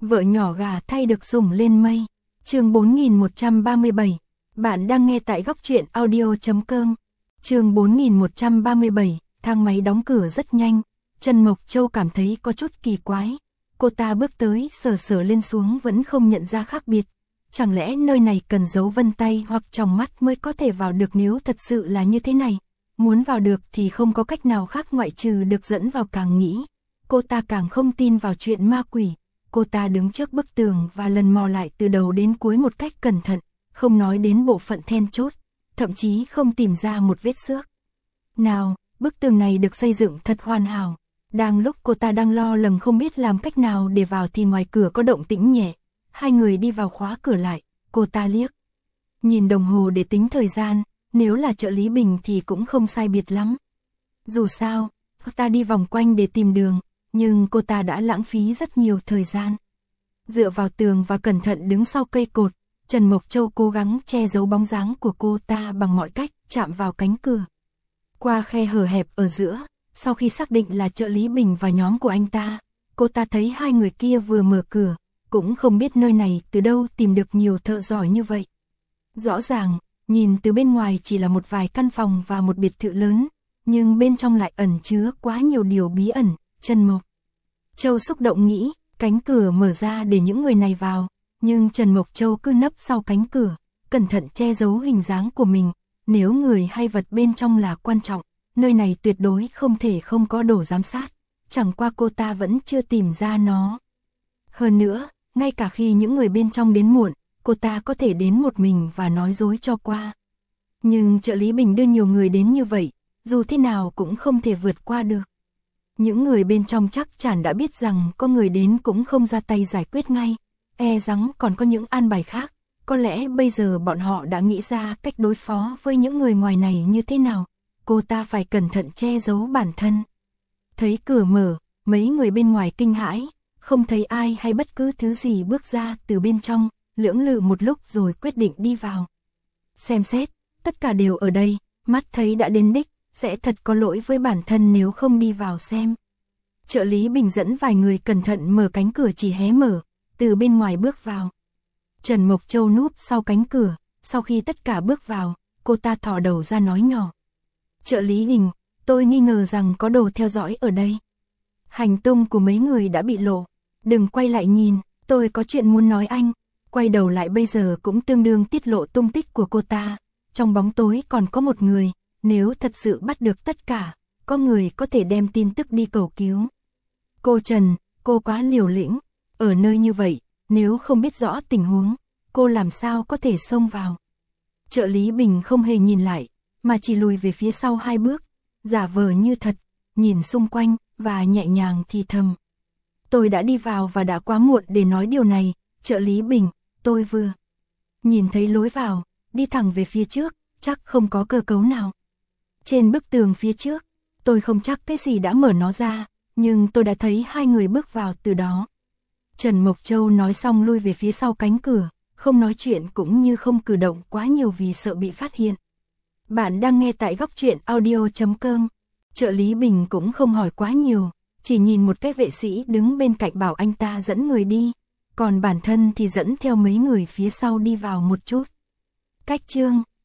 Vợ nhỏ gà thay được sủng lên mây. Chương 4137. Bạn đang nghe tại góc truyện audio.com. Chương 4137, thang máy đóng cửa rất nhanh. Trần Mộc Châu cảm thấy có chút kỳ quái. Cô ta bước tới sờ sờ lên xuống vẫn không nhận ra khác biệt. Chẳng lẽ nơi này cần dấu vân tay hoặc tròng mắt mới có thể vào được, nếu thật sự là như thế này? Muốn vào được thì không có cách nào khác ngoại trừ được dẫn vào. Càng nghĩ, cô ta càng không tin vào chuyện ma quỷ. Cô ta đứng trước bức tường và lần mò lại từ đầu đến cuối một cách cẩn thận, không nói đến bộ phận then chốt, thậm chí không tìm ra một vết xước nào. Bức tường này được xây dựng thật hoàn hảo. Đang lúc cô ta đang lo lắng không biết làm cách nào để vào thì ngoài cửa có động tĩnh nhẹ. Hai người đi vào khóa cửa lại. Cô ta liếc nhìn đồng hồ để tính thời gian, nếu là trợ lý Bình thì cũng không sai biệt lắm. Dù sao, cô ta đi vòng quanh để tìm đường, nhưng cô ta đã lãng phí rất nhiều thời gian. Dựa vào tường và cẩn thận đứng sau cây cột, Trần Mộc Châu cố gắng che giấu bóng dáng của cô ta bằng mọi cách, chạm vào cánh cửa. Qua khe hở hẹp ở giữa, sau khi xác định là trợ lý Bình và nhóm của anh ta, cô ta thấy hai người kia vừa mở cửa, cũng không biết nơi này từ đâu tìm được nhiều thợ giỏi như vậy. Rõ ràng, nhìn từ bên ngoài chỉ là một vài căn phòng và một biệt thự lớn, nhưng bên trong lại ẩn chứa quá nhiều điều bí ẩn. Trần Mộc Châu xúc động nghĩ, cánh cửa mở ra để những người này vào, nhưng Trần Mộc Châu cứ nấp sau cánh cửa, cẩn thận che giấu hình dáng của mình. Nếu người hay vật bên trong là quan trọng, nơi này tuyệt đối không thể không có đồ giám sát. Chẳng qua cô ta vẫn chưa tìm ra nó. Hơn nữa, ngay cả khi những người bên trong đến muộn, cô ta có thể đến một mình và nói dối cho qua. Nhưng trợ lý Bình đưa nhiều người đến như vậy, dù thế nào cũng không thể vượt qua được. Những người bên trong chắc chắn đã biết rằng có người đến cũng không ra tay giải quyết ngay, e rằng còn có những an bài khác. Có lẽ bây giờ bọn họ đã nghĩ ra cách đối phó với những người ngoài này như thế nào. Cô ta phải cẩn thận che giấu bản thân. Thấy cửa mở, mấy người bên ngoài kinh hãi, không thấy ai hay bất cứ thứ gì bước ra từ bên trong, lưỡng lự một lúc rồi quyết định đi vào. Xem xét, tất cả đều ở đây, mắt thấy đã đến đích, sẽ thật có lỗi với bản thân nếu không đi vào xem. Trợ lý Bình dẫn vài người cẩn thận mở cánh cửa chỉ hé mở, từ bên ngoài bước vào. Trần Mộc Châu núp sau cánh cửa, sau khi tất cả bước vào, cô ta thò đầu ra nói nhỏ. Trợ lý Bình, tôi nghi ngờ rằng có đồ theo dõi ở đây. Hành tung của mấy người đã bị lộ. Đừng quay lại nhìn, tôi có chuyện muốn nói anh. Quay đầu lại bây giờ cũng tương đương tiết lộ tung tích của cô ta. Trong bóng tối còn có một người, nếu thật sự bắt được tất cả, có người có thể đem tin tức đi cầu cứu. Cô Trần, cô quá liều lĩnh. Ở nơi như vậy, nếu không biết rõ tình huống, cô làm sao có thể xông vào. Trợ lý Bình không hề nhìn lại, mà chỉ lùi về phía sau 2 bước, giả vờ như thật, nhìn xung quanh và nhẹ nhàng thì thầm. Tôi đã đi vào và đã quá muộn để nói điều này, trợ lý Bình, tôi vừa nhìn thấy lối vào, đi thẳng về phía trước, chắc không có cơ cấu nào. Trên bức tường phía trước, tôi không chắc cái gì đã mở nó ra, nhưng tôi đã thấy 2 người bước vào từ đó. Trần Mộc Châu nói xong lui về phía sau cánh cửa, không nói chuyện cũng như không cử động quá nhiều vì sợ bị phát hiện. Bạn đang nghe tại góc truyện audio.com. Trợ lý Bình cũng không hỏi quá nhiều, chỉ nhìn một cái vệ sĩ đứng bên cạnh bảo anh ta dẫn người đi, còn bản thân thì dẫn theo mấy người phía sau đi vào một chút. Cách chương